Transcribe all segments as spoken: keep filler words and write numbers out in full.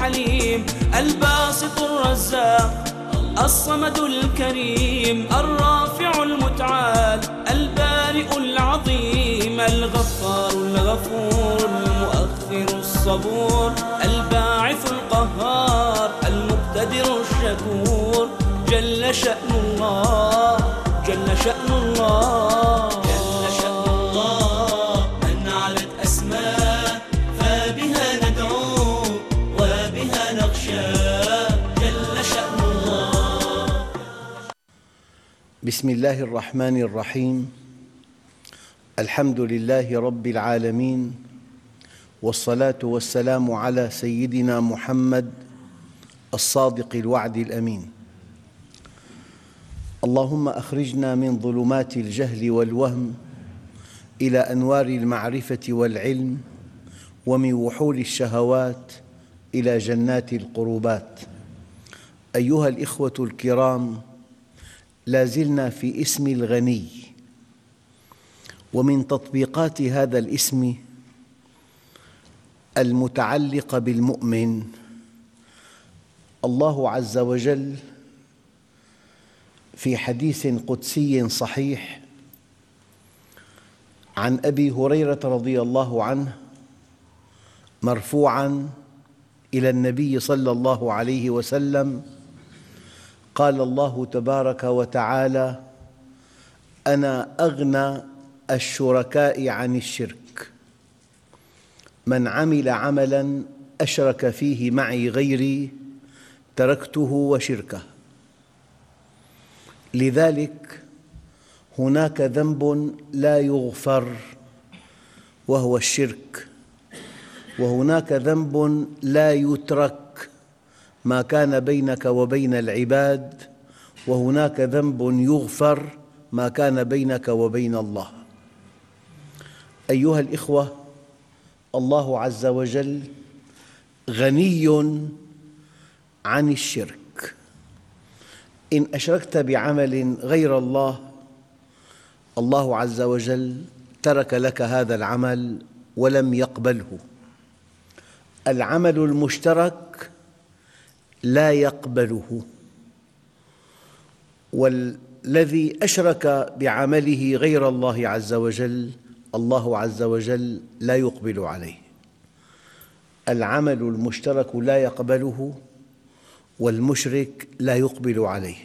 الحليم، الباسط الرزاق الصمد الكريم، الرافع المتعال البارئ العظيم، الغفار الغفور المؤخر الصبور، الباعث القهار المقتدر الشكور. جل شأن الله، جل شأن الله، جل شأن الله من علت أسماء، فبها ندعو وبها نخشى. جل شأن الله. بسم الله الرحمن الرحيم. الحمد لله رب العالمين، والصلاة والسلام على سيدنا محمد الصادق الوعد الأمين. اللهم أخرجنا من ظلمات الجهل والوهم إلى أنوار المعرفة والعلم، ومن وحول الشهوات إلى جنات القربات. أيها الإخوة الكرام، لا زلنا في اسم الغني، ومن تطبيقات هذا الاسم المتعلقة بالمؤمن الله عز وجل في حديث قدسي صحيح عن أبي هريرة رضي الله عنه مرفوعاً إلى النبي صلى الله عليه وسلم قال الله تبارك وتعالى: أنا أغنى الشركاء عن الشرك، من عمل عملاً أشرك فيه معي غيري تركته وشركه. لذلك هناك ذنب لا يغفر وهو الشرك، وهناك ذنب لا يترك ما كان بينك وبين العباد، وهناك ذنب يغفر ما كان بينك وبين الله. أيها الإخوة، الله عز وجل غني عن الشرك. إن أشركت بعمل غير الله، الله عز وجل ترك لك هذا العمل ولم يقبله. العمل المشترك لا يقبله، والذي أشرك بعمله غير الله عز وجل الله عز وجل لا يقبل عليه. العمل المشترك لا يقبله، والمشرك لا يقبل عليه.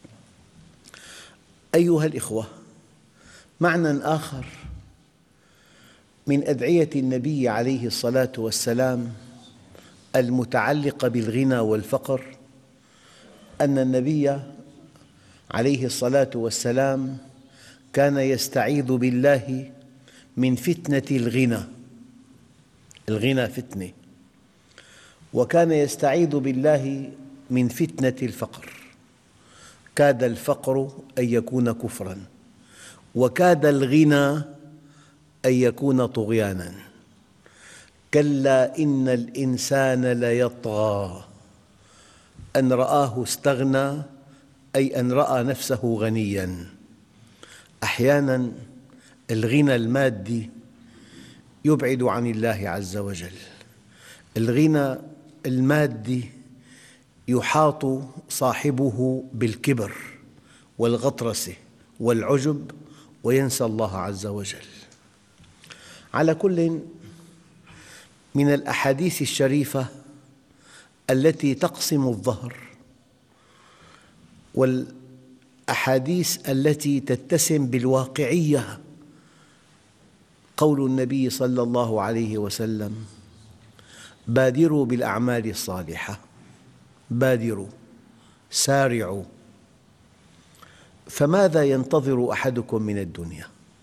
أيها الإخوة، معنى آخر من أدعية النبي عليه الصلاة والسلام المتعلقة بالغنى والفقر أن النبي عليه الصلاة والسلام كان يستعيذ بالله من فتنة الغنى. الغنى فتنة، وكان يستعيذ بالله من فتنة الفقر. كاد الفقر أن يكون كفراً، وكاد الغنى أن يكون طغياناً. كلا إن الإنسان ليطغى أن رآه استغنى، أي أن رأى نفسه غنياً. أحياناً الغنى المادي يبعد عن الله عز وجل. الغنى المادي يحاط صاحبه بالكبر والغطرسة والعجب وينسى الله عز وجل. على كل، من الأحاديث الشريفة التي تقسم الظهر والأحاديث التي تتسم بالواقعية قول النبي صلى الله عليه وسلم: بادروا بالأعمال الصالحة، بادروا، سارعوا. فماذا ينتظر أحدكم من الدنيا؟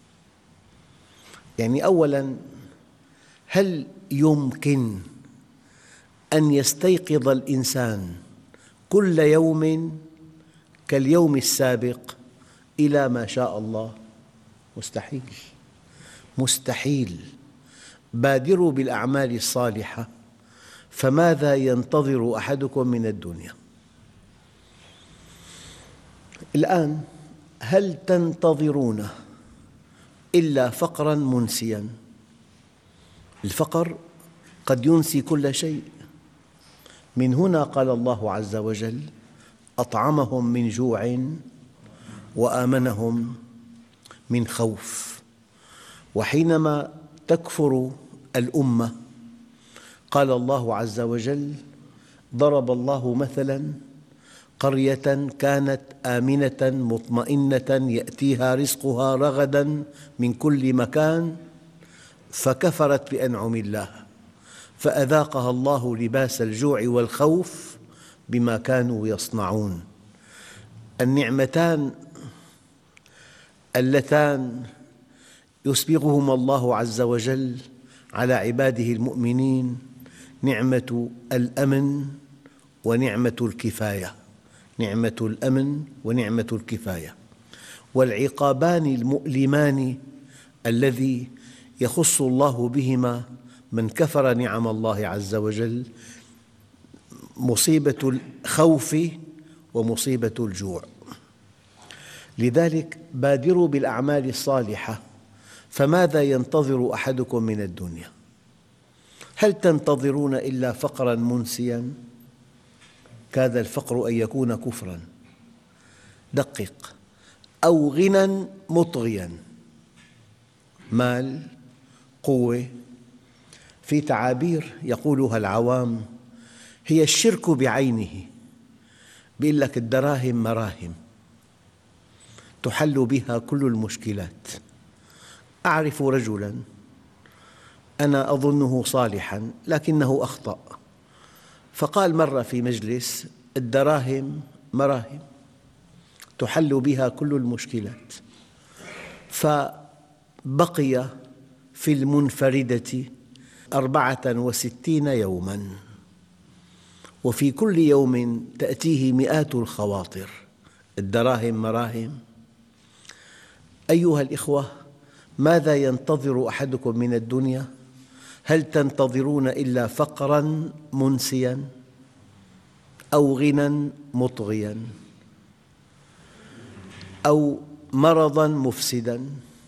يعني أولاً، هل يمكن أن يستيقظ الإنسان كل يوم كاليوم السابق إلى ما شاء الله؟ مستحيل، مستحيل. بادروا بالأعمال الصالحة، فماذا ينتظر أحدكم من الدنيا؟ الآن، هل تنتظرون إلا فقراً منسياً؟ الفقر قد ينسي كل شيء. من هنا قال الله عز وجل: أطعمهم من جوع وآمنهم من خوف. وحينما تكفر الأمة قال الله عز وجل: ضرب الله مثلاً قرية كانت آمنة مطمئنة يأتيها رزقها رغداً من كل مكان فكفرت بأنعم الله فأذاقها الله لباس الجوع والخوف بما كانوا يصنعون. النعمتان اللتان يسبغهما الله عز وجل على عباده المؤمنين نعمة الأمن ونعمة الكفاية، نعمة الأمن ونعمة الكفاية، والعقابان المؤلمان الذي يخص الله بهما من كفر نعم الله عز وجل: مصيبة الخوف ومصيبة الجوع. لذلك بادروا بالأعمال الصالحة، فماذا ينتظر أحدكم من الدنيا؟ هل تنتظرون إلا فقراً منسياً؟ كاد الفقر أن يكون كفراً. دقق: أو غنى مطغياً، مال، قوة. في تعابير يقولها العوام هي الشرك بعينه، يقول لك الدراهم مراهم تحل بها كل المشكلات. أعرف رجلاً أنا أظنه صالحاً لكنه أخطأ، فقال مرة في مجلس: الدراهم مراهم تحل بها كل المشكلات. فبقي في المنفردة أربعة وستين يوماً، وفي كل يوم تأتيه مئات الخواطر: الدراهم مراهم. أيها الإخوة، ماذا ينتظر أحدكم من الدنيا؟ هل تنتظرون إلا فقراً منسياً أو غنى مطغياً أو مرضاً مفسداً؟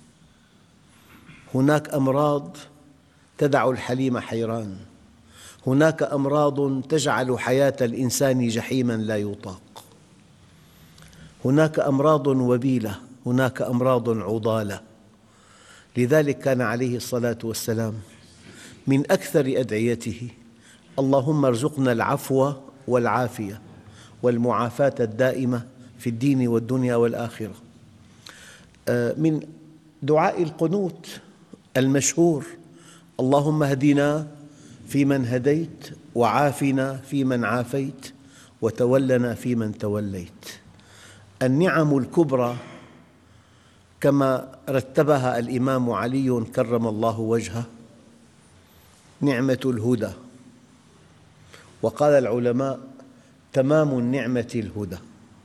هناك أمراض تدع الحليم حيران، هناك أمراض تجعل حياة الإنسان جحيماً لا يطاق، هناك أمراض وبيلة، هناك أمراض عضالة. لذلك كان عليه الصلاة والسلام من أكثر أدعيته: اللهم ارزقنا العفو والعافية والمعافاة الدائمة في الدين والدنيا والآخرة. من دعاء القنوت المشهور: اللهم اهدنا فيمن هديت، وعافنا فيمن عافيت، وتولنا فيمن توليت. النعم الكبرى كما رتبها الإمام علي كرم الله وجهه: نعمة الهدى، وقال العلماء: تمام النعمة الهدى،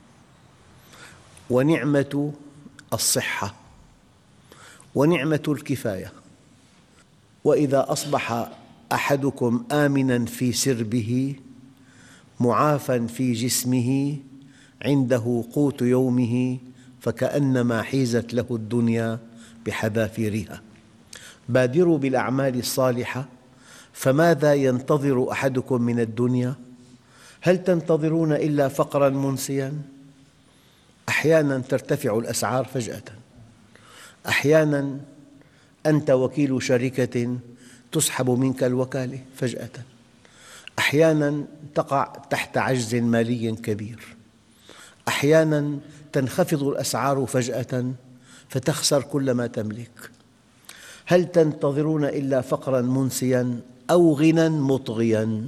ونعمة الصحة، ونعمة الكفاية. وإذا أصبح أحدكم آمناً في سربه معافاً في جسمه عنده قوت يومه فكأنما حيزت له الدنيا بحذافيرها. بادروا بالأعمال الصالحة، فماذا ينتظر أحدكم من الدنيا؟ هل تنتظرون إلا فقراً منسياً؟ أحياناً ترتفع الأسعار فجأة، أحياناً أنت وكيل شركة تسحب منك الوكالة فجأة، أحياناً تقع تحت عجز مالي كبير، أحياناً تنخفض الأسعار فجأة فتخسر كل ما تملك. هل تنتظرون إلا فقراً منسياً أو غنى مطغياً؟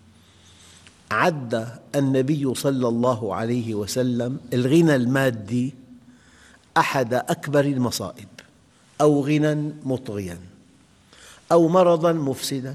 عد النبي صلى الله عليه وسلم الغنى المادي أحد أكبر المصائب، أو غنى مطغياً أو مرضاً مفسداً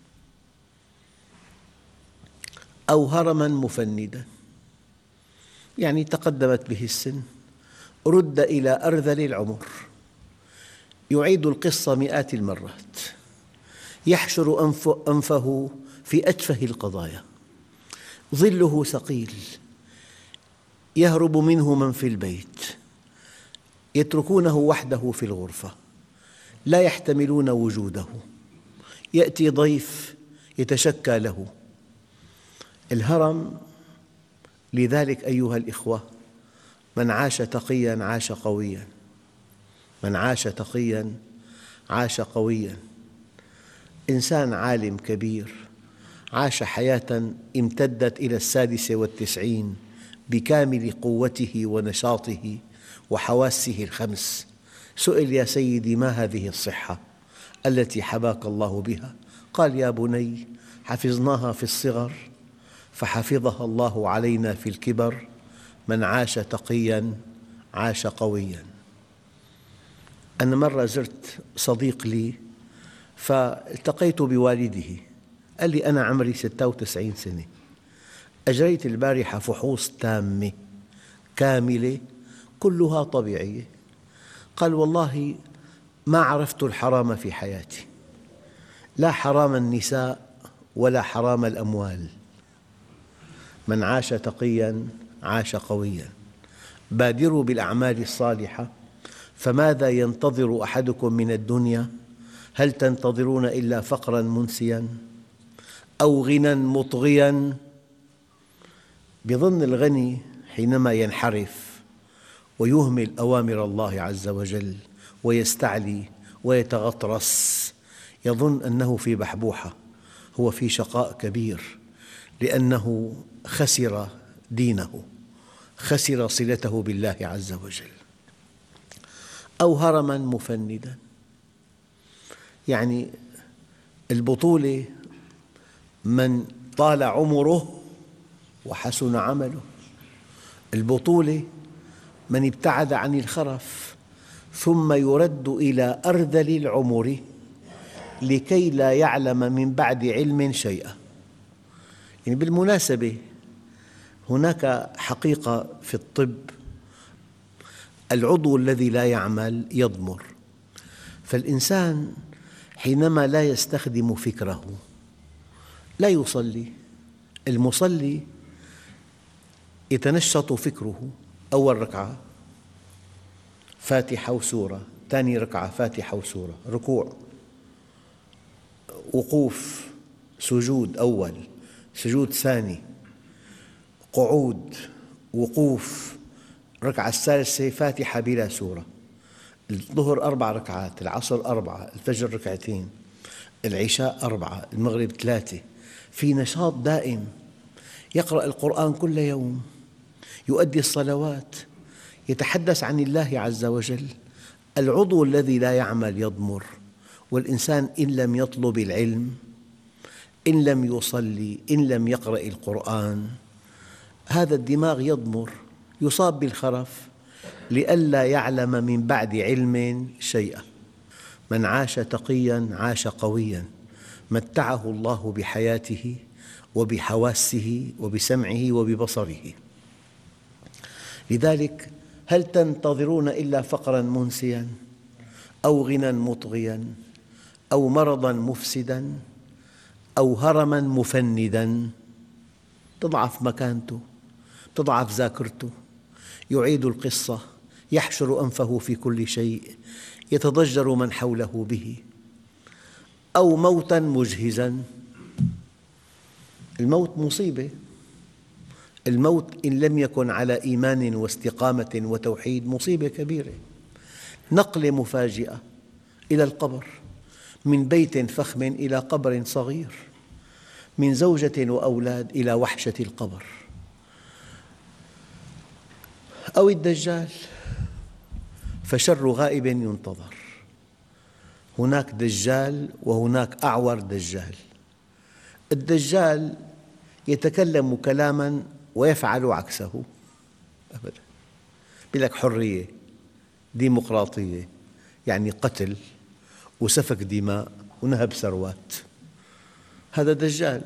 أو هرماً مفنداً، يعني تقدمت به السن، رد إلى أرذل العمر، يعيد القصة مئات المرات، يحشر أنفه في أتفه القضايا، ظله ثقيل يهرب منه من في البيت، يتركونه وحده في الغرفة، لا يحتملون وجوده، يأتي ضيف يتشكى له، الهرم لذلك أيها الإخوة من عاش تقياً عاش قوياً، من عاش تقياً عاش قوياً. إنسان عالم كبير عاش حياة امتدت إلى السادسة والتسعين بكامل قوته ونشاطه وحواسه الخمس، سئل: يا سيدي ما هذه الصحة التي حباك الله بها؟ قال: يا بني حفظناها في الصغر فحفظها الله علينا في الكبر، من عاش تقياً عاش قوياً. أنا مرة زرت صديق لي فالتقيت بوالده، قال لي: أنا عمري ستة وتسعين سنة، أجريت البارحة فحوص تامة كاملة كلها طبيعية. قال: والله ما عرفت الحرام في حياتي، لا حرام النساء ولا حرام الأموال. من عاش تقياً عاش قوياً. بادروا بالأعمال الصالحة، فماذا ينتظر أحدكم من الدنيا؟ هل تنتظرون إلا فقراً منسياً أو غنى مطغياً؟ بظن الغني حينما ينحرف ويهمل أوامر الله عز وجل ويستعلي ويتغطرس يظن أنه في بحبوحة، هو في شقاء كبير، لأنه خسر دينه، خسر صلته بالله عز وجل. أو هرماً مفنداً، يعني البطولة من طال عمره وحسن عمله، البطولة من ابتعد عن الخرف ثم يرد إلى أرذل العمر لكي لا يعلم من بعد علم شيئا. يعني بالمناسبة هناك حقيقة في الطب: العضو الذي لا يعمل يضمر. فالإنسان حينما لا يستخدم فكره لا يصلي. المصلي يتنشط فكره، أول ركعة فاتحة وسورة، ثاني ركعة فاتحة وسورة، ركوع، وقوف، سجود أول، سجود ثاني، قعود، وقوف، ركعة الثالثة فاتحة بلا سورة. الظهر أربع ركعات، العصر أربعة، الفجر ركعتين، العشاء أربعة، المغرب ثلاثة. في نشاط دائم، يقرأ القرآن كل يوم، يؤدي الصلوات، يتحدث عن الله عز وجل. العضو الذي لا يعمل يضمر. والإنسان إن لم يطلب العلم، إن لم يصلي، إن لم يقرأ القرآن، هذا الدماغ يضمر، يصاب بالخرف لئلا يعلم من بعد علم شيئا. من عاش تقياً عاش قوياً، متعه الله بحياته وبحواسه وبسمعه وببصره. لذلك هل تنتظرون إلا فقراً منسياً أو غنى مطغياً أو مرضاً مفسداً أو هرماً مفنداً؟ تضعف مكانته، تضعف ذاكرته، يعيد القصة، يحشر أنفه في كل شيء، يتضجر من حوله به. أو موتاً مجهزاً. الموت مصيبة. الموت إن لم يكن على إيمان واستقامة وتوحيد مصيبة كبيرة. نقلة مفاجئة إلى القبر، من بيت فخم إلى قبر صغير، من زوجة وأولاد إلى وحشة القبر. أو الدجال، فشر غائب ينتظر. هناك دجال وهناك أعور دجال. الدجال يتكلم كلاماً ويفعل عكسه أبداً. يقول لك حرية، ديمقراطية، يعني قتل وسفك دماء ونهب ثروات، هذا دجال.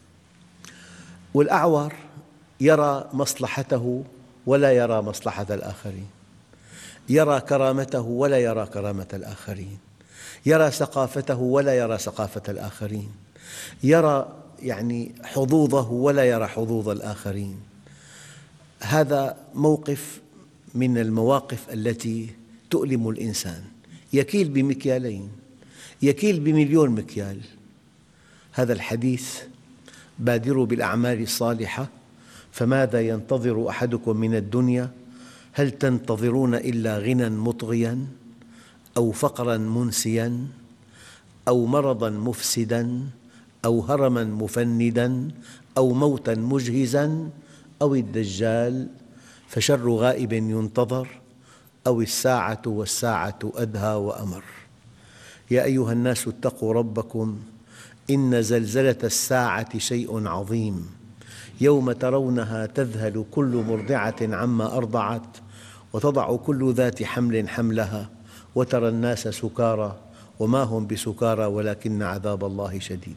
والأعور يرى مصلحته ولا يرى مصلحة الآخرين، يرى كرامته ولا يرى كرامة الآخرين، يرى ثقافته ولا يرى ثقافة الآخرين، يرى يعني حظوظه ولا يرى حظوظ الآخرين. هذا موقف من المواقف التي تؤلم الإنسان. يكيل بمكيالين، يكيل بمليون مكيال. هذا الحديث بادروا بالأعمال الصالحة فماذا ينتظر أحدكم من الدنيا؟ هل تنتظرون إلا غنى مطغيا أو فقرا منسيا أو مرضا مفسدا أو هرما مفندا أو موتا مجهزا أو الدجال فشر غائب ينتظر أو الساعة والساعة أدهى وأمر. يا أيها الناس اتقوا ربكم إن زلزلة الساعة شيء عظيم يوم ترونها تذهل كل مرضعة عما أرضعت وتضع كل ذات حمل حملها وترى الناس سكارى وما هم بسكارى ولكن عذاب الله شديد.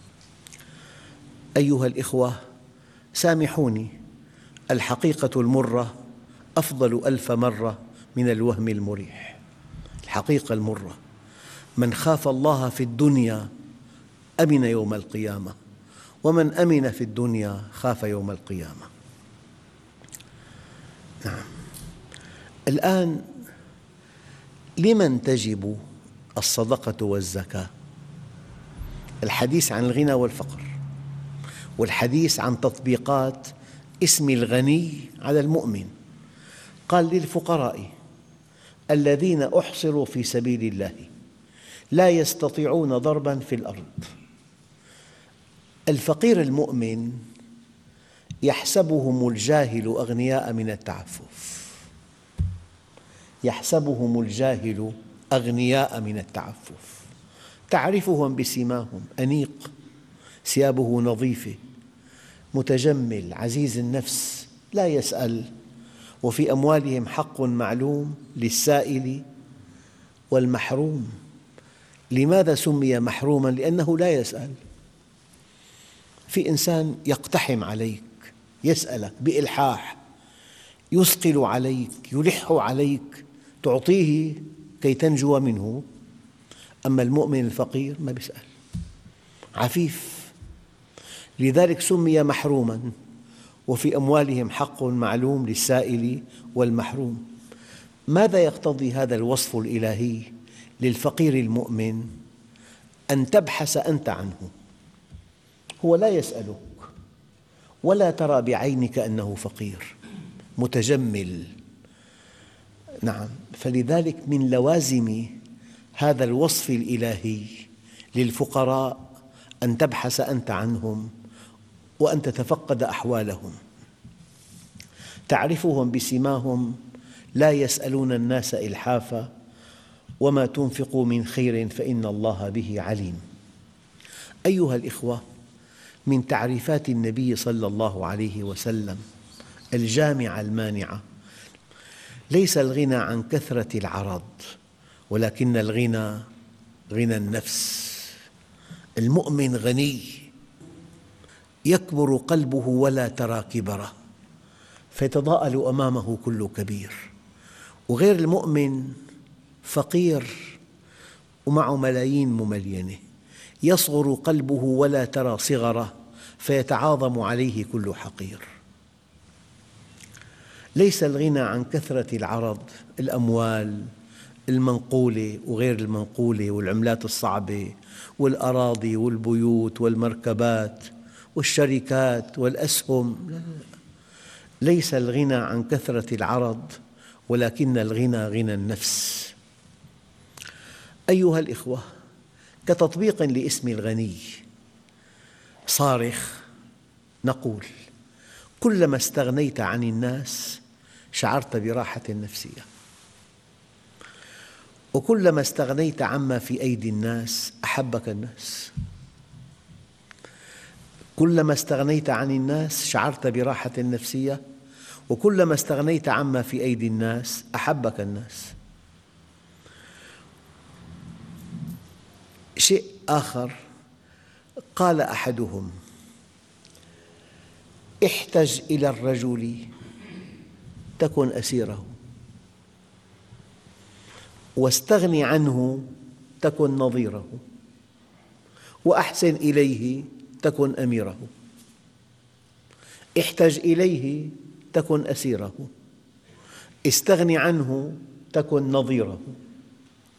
أيها الإخوة، سامحوني، الحقيقة المرة أفضل ألف مرة من الوهم المريح. الحقيقة المرة، من خاف الله في الدنيا أمن يوم القيامة، ومن أمن في الدنيا خاف يوم القيامة. نعم. الآن لمن تجب الصدقة والزكاة؟ الحديث عن الغنى والفقر، والحديث عن تطبيقات اسم الغني على المؤمن. قال للفقراء الذين أحصروا في سبيل الله لا يستطيعون ضربا في الأرض. الفقير المؤمن يحسبهم الجاهل أغنياء من التعفف، يحسبهم الجاهل أغنياء من التعفف، تعرفهم بسيماهم، أنيق، ثيابه نظيفة، متجمل، عزيز النفس، لا يسأل، وفي أموالهم حق معلوم للسائل والمحروم. لماذا سمي محروما؟ لأنه لا يسأل. في إنسان يقتحم عليك، يسألك بإلحاح، يثقل عليك، يلح عليك، تعطيه كي تنجو منه. أما المؤمن الفقير ما يسأل، عفيف، لذلك سمي محروما. وفي أموالهم حق معلوم للسائل والمحروم. ماذا يقتضي هذا الوصف الإلهي للفقير المؤمن؟ أن تبحث أنت عنه، هو لا يسألك ولا ترى بعينك أنه فقير متجمل. نعم، فلذلك من لوازم هذا الوصف الإلهي للفقراء أن تبحث أنت عنهم وأن تتفقد أحوالهم. تعرفهم بسيماهم لا يسألون الناس إلحافا وما تنفقوا من خير فإن الله به عليم. أيها الإخوة، من تعريفات النبي صلى الله عليه وسلم الجامعة المانعة: ليس الغنى عن كثرة العرض ولكن الغنى غنى النفس. المؤمن غني يكبر قلبه ولا ترى كبره، فيتضاءل أمامه كل كبير. وغير المؤمن فقير ومعه ملايين مملينة، يصغر قلبه ولا ترى صغره، فيتعاظم عليه كل حقير. ليس الغنى عن كثرة العرض، الأموال المنقولة وغير المنقولة والعملات الصعبة والأراضي والبيوت والمركبات والشركات والأسهم. لا لا. ليس الغنى عن كثرة العرض ولكن الغنى غنى النفس. أيها الإخوة، كتطبيق لاسم الغني صارخ نقول: كلما استغنيت عن الناس شعرت براحة نفسية، وكلما استغنيت عما في أيدي الناس أحبك الناس. كلما استغنيت عن الناس شعرت براحة نفسية، وكلما استغنيت عما في أيدي الناس أحبك الناس. شيء آخر، قال أحدهم: احتج إلى الرجل تكن أسيره، واستغن عنه تكن نظيره، وأحسن إليه تكن أميره. احتج إليه تكن أسيره، استغن عنه تكن نظيره،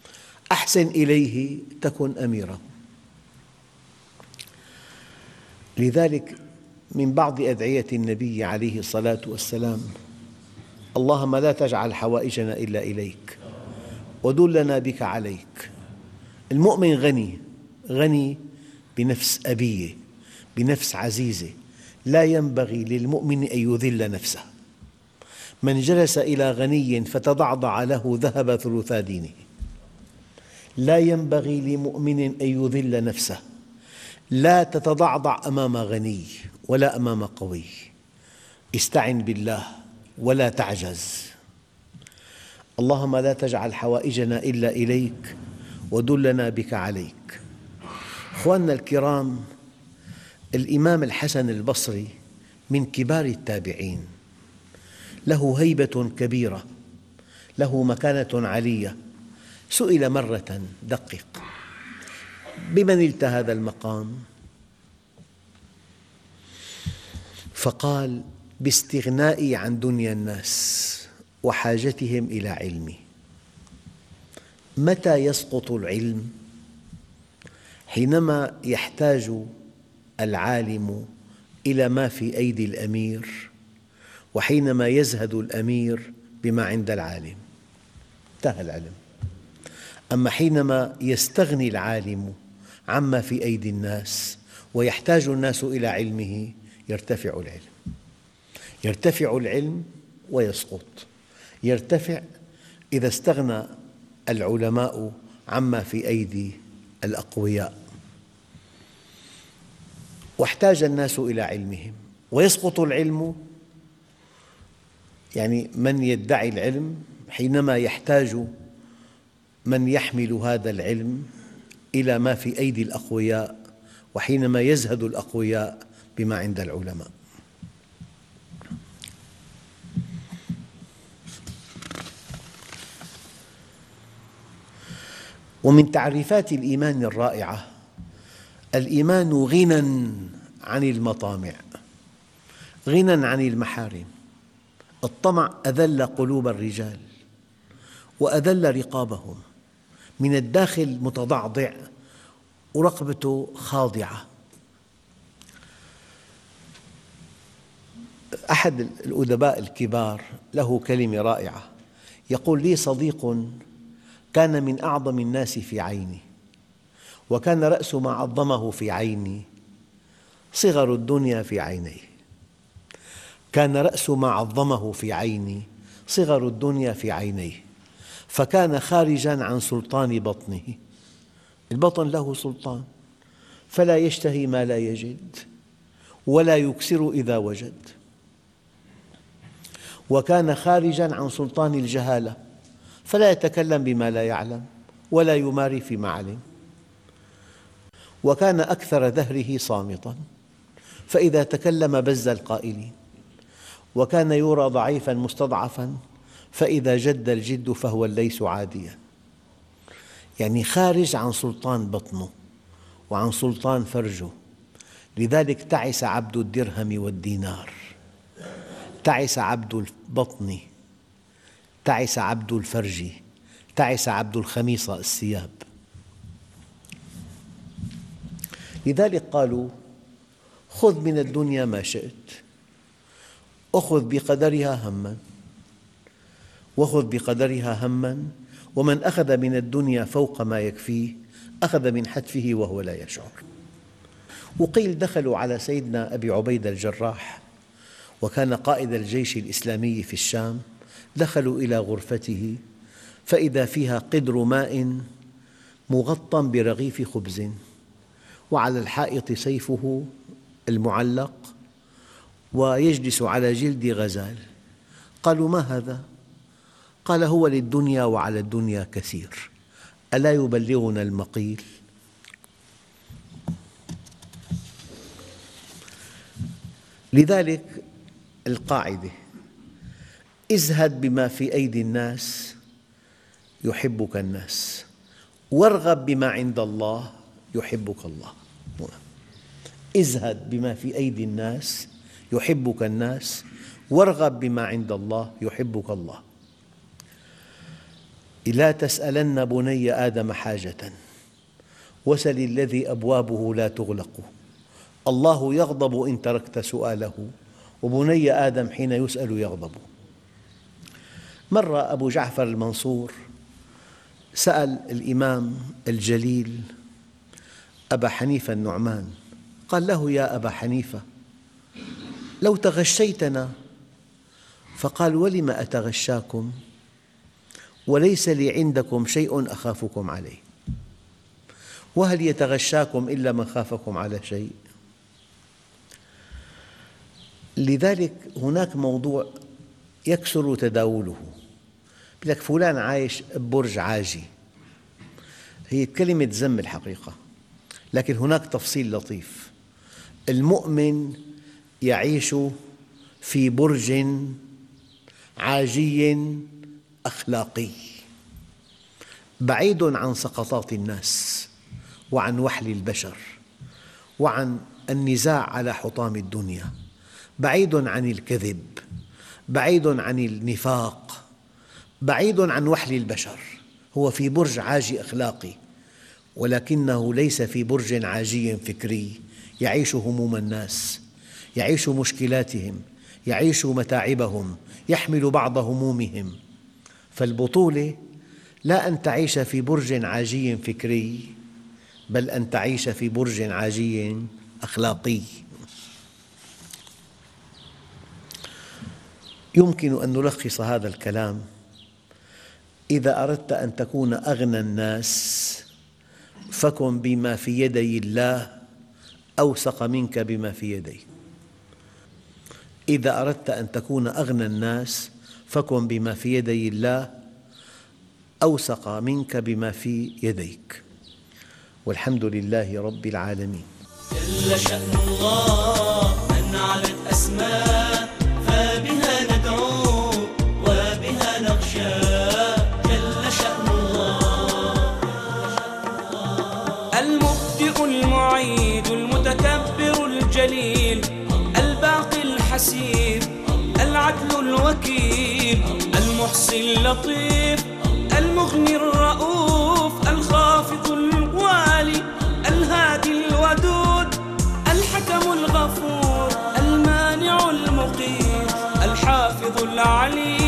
أحسن إليه تكن أميره. لذلك من بعض أدعية النبي عليه الصلاة والسلام: اللهم لا تجعل حوائجنا إلا إليك ودلنا بك عليك. المؤمن غني، غني بنفس أبية، بنفس عزيزة. لا ينبغي للمؤمن أن يذل نفسه. من جلس إلى غني فتضعضع له ذهب ثلثا دينه. لا ينبغي لمؤمن أن يذل نفسه. لا تتضعضع أمام غني ولا أمام قوي. استعن بالله ولا تعجز. اللهم لا تجعل حوائجنا إلا إليك ودلنا بك عليك. أخواننا الكرام، الإمام الحسن البصري من كبار التابعين، له هيبة كبيرة، له مكانة عالية. سئل مرة: دقق، بمن نلت هذا المقام؟ فقال: باستغنائي عن دنيا الناس وحاجتهم إلى علمي. متى يسقط العلم؟ حينما يحتاج العالم إلى ما في أيدي الأمير، وحينما يزهد الأمير بما عند العالم، انتهى العلم. أما حينما يستغني العالم عما في أيدي الناس ويحتاج الناس إلى علمه، يرتفع العلم. يرتفع العلم ويسقط. يرتفع إذا استغنى العلماء عما في أيدي الأقوياء واحتاج الناس إلى علمهم، ويسقط العلم، يعني من يدعي العلم حينما يحتاج من يحمل هذا العلم إلى ما في أيدي الأقوياء، وحينما يزهد الأقوياء بما عند العلماء. ومن تعريفات الإيمان الرائعة: الإيمان غنى عن المطامع، غنى عن المحارم. الطمع أذل قلوب الرجال وأذل رقابهم، من الداخل متضعضع ورقبته خاضعة. أحد الأدباء الكبار له كلمة رائعة، يقول: لي صديق كان من أعظم الناس في عيني، وكان رأس ما عظمه في عيني صغر الدنيا في عينيه. كان رأس ما عظمه في عيني صغر الدنيا في عينيه، فكان خارجاً عن سلطان بطنه. البطن له سلطان، فلا يشتهي ما لا يجد ولا يكسر إذا وجد. وكان خارجاً عن سلطان الجهالة، فلا يتكلم بما لا يعلم ولا يماري فيما علم. وكان أكثر دهره صامتاً، فإذا تكلم بز القائلين. وكان يرى ضعيفاً مستضعفاً، فإذا جد الجد فهو الليث عادياً. يعني خارج عن سلطان بطنه وعن سلطان فرجه. لذلك تعس عبد الدرهم والدينار، تعس عبد البطن، تعس عبد الفرج، تعس عبد الخميصة الثياب. لذلك قالوا: خذ من الدنيا ما شئت، أخذ بقدرها هماً، وخذ بقدرها هماً، ومن أخذ من الدنيا فوق ما يكفيه أخذ من حتفه وهو لا يشعر. وقيل دخلوا على سيدنا أبي عبيدة الجراح، وكان قائد الجيش الإسلامي في الشام. دخلوا إلى غرفته فإذا فيها قدر ماء مغطى برغيف خبز، وعلى الحائط سيفه المعلق، ويجلس على جلد غزال. قالوا: ما هذا؟ قال: هو للدنيا وعلى الدنيا كثير، ألا يبلغنا المقيل؟ لذلك القاعدة: ازهد بما في أيدي الناس يحبك الناس، وارغب بما عند الله يحبك الله. ازهد بما في أيدي الناس يحبك الناس، وارغب بما عند الله يحبك الله. لا تسألن بني آدم حاجة، وسل الذي أبوابه لا تغلق، الله يغضب إن تركت سؤاله، وبني آدم حين يسأل يغضب. مرة أبو جعفر المنصور سأل الإمام الجليل أبا حنيفة النعمان، قال له: يا أبا حنيفة، لو تغشيتنا. فقال: ولم أتغشاكم وليس لي عندكم شيء أخافكم عليه، وهل يتغشاكم إلا من خافكم على شيء؟ لذلك هناك موضوع يكثر تداوله، يقول لك فلان عايش ببرج عاجي. هي كلمة ذم الحقيقة، لكن هناك تفصيل لطيف. المؤمن يعيش في برج عاجي أخلاقي بعيد عن سقطات الناس وعن وحل البشر وعن النزاع على حطام الدنيا، بعيد عن الكذب، بعيد عن النفاق، بعيد عن وحل البشر. هو في برج عاجي أخلاقي، ولكنه ليس في برج عاجي فكري يعيش هموم الناس، يعيش مشكلاتهم، يعيش متاعبهم، يحمل بعض همومهم. فالبطولة لا أن تعيش في برج عاجي فكري، بل أن تعيش في برج عاجي أخلاقي. يمكن أن نلخص هذا الكلام: إذا أردت أن تكون أغنى الناس فكن بما في يدي الله أوثق منك بما في يديه. إذا أردت أن تكون أغنى الناس فكن بما في يدي الله أوثق منك بما في يديك. والحمد لله رب العالمين. جل شأن الله من علت أسماء، فبها ندعو وبها نخشى. جل شأن الله المبدئ المعيد المتكبر الجليل الباقي الحسيب العدل الوكيل المحصي اللطيف المغني الرؤوف الخافض الوالي الهادي الودود الحكم الغفور المانع المقيت الحافظ العليم